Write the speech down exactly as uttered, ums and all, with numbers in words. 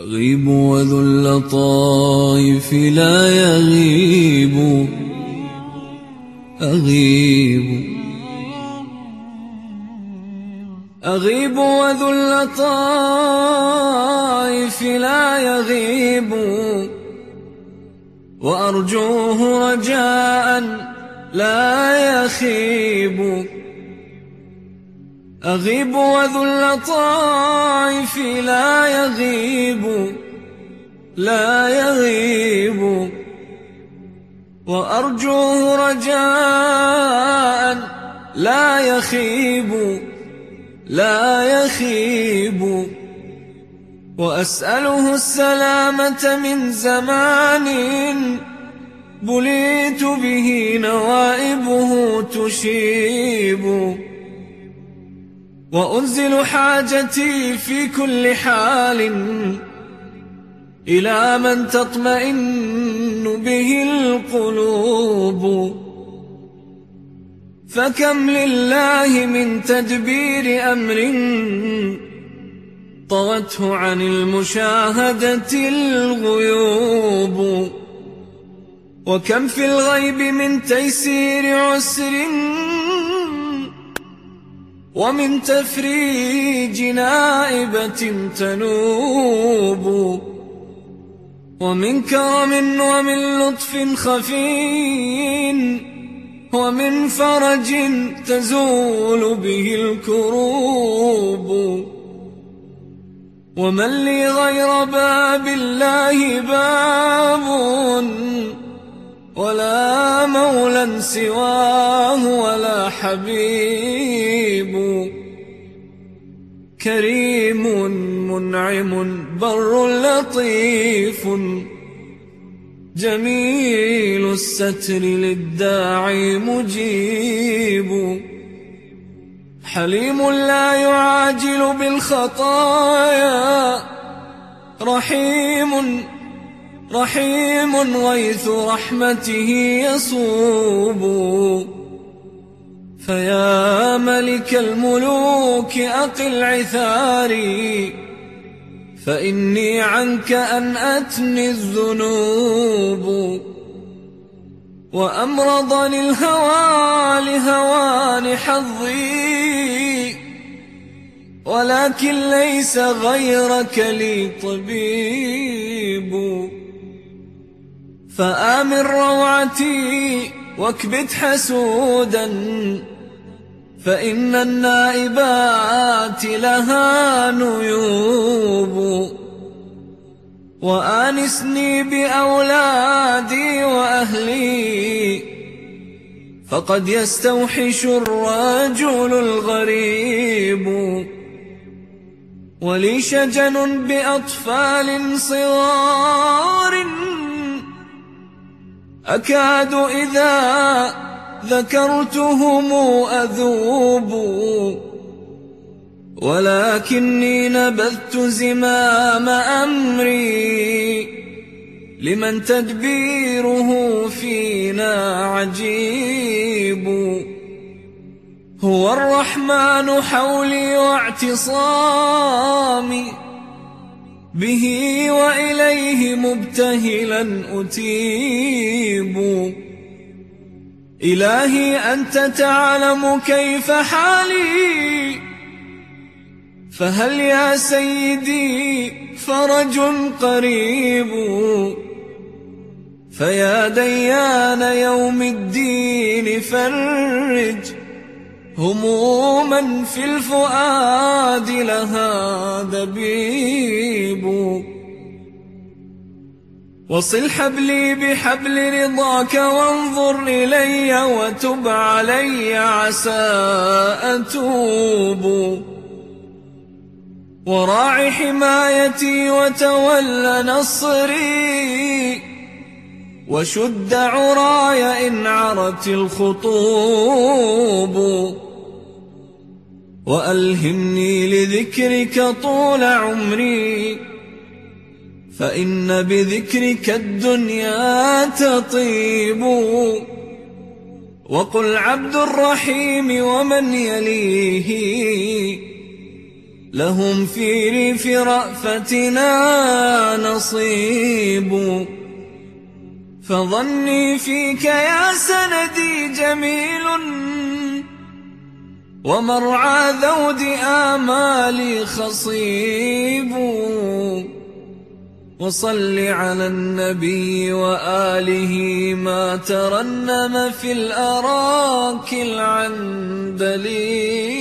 أغيب وذو اللطائف لا يغيب. أغيب أغيب وذو اللطائف لا يغيب، وأرجوه رجاء لا يخيب. أغيب وذو اللطائف لا يغيب لا يغيب، وأرجوه رجاء لا يخيب لا يخيب. وأسأله السلامة من زمان بليت به نوائبه تشيب، وأنزل حاجتي في كل حال إلى من تطمئن به القلوب. فكم لله من تدبير أمر طوته عن المشاهدة الغيوب، وكم في الغيب من تيسير عسر ومن تفريج نائبة تنوب، ومن كرم ومن لطف خفي ومن فرج تزول به الكروب. ومن لي غير باب الله باب، ولا مولى سواه ولا حبيب. كريم منعم بر لطيف، جميل الستر للداعي مجيب. حليم لا يعاجل بالخطايا، رحيم رحيم غيث رحمته يصوب. فيا ملك الملوك أقل عثاري، فإني عنك أنأتني الذنوب. وأمرضني الهوى لهوان حظي، ولكن ليس غيرك لي طبيب. فآمن روعتي واكبت حسودا، فإن النائبات لها نيوب. وآنسني بأولادي وأهلي، فقد يستوحش الرجل الغريب. ولي شجن بأطفال صغار، أكاد إذا ذكرتهم أذوب. ولكني نبذت زمام أمري لمن تدبيره فينا عجيب. هو الرحمن حولي واعتصامي، به وإليه مبتهلا أتيب. إلهي أنت تعلم كيف حالي، فهل يا سيدي فرج قريب. فيا ديان يوم الدين فرج هموما في الفؤاد لها دبيب. وصل حبلي بحبل رضاك وانظر إلي وتب علي عسى أتوب. وراع حمايتي وتول نصري، وشد عراي إن عرت الخطوب. وألهمني لذكرك طول عمري، فإن بذكرك الدنيا تطيب. وقل عبد الرحيم ومن يليه لهم في ريف رأفتنا نصيب. فظني فيك يا سندي جميل، ومرعى ذود آمالي خصيب. وصل على النبي وآله ما ترنم في الأراك العندليب.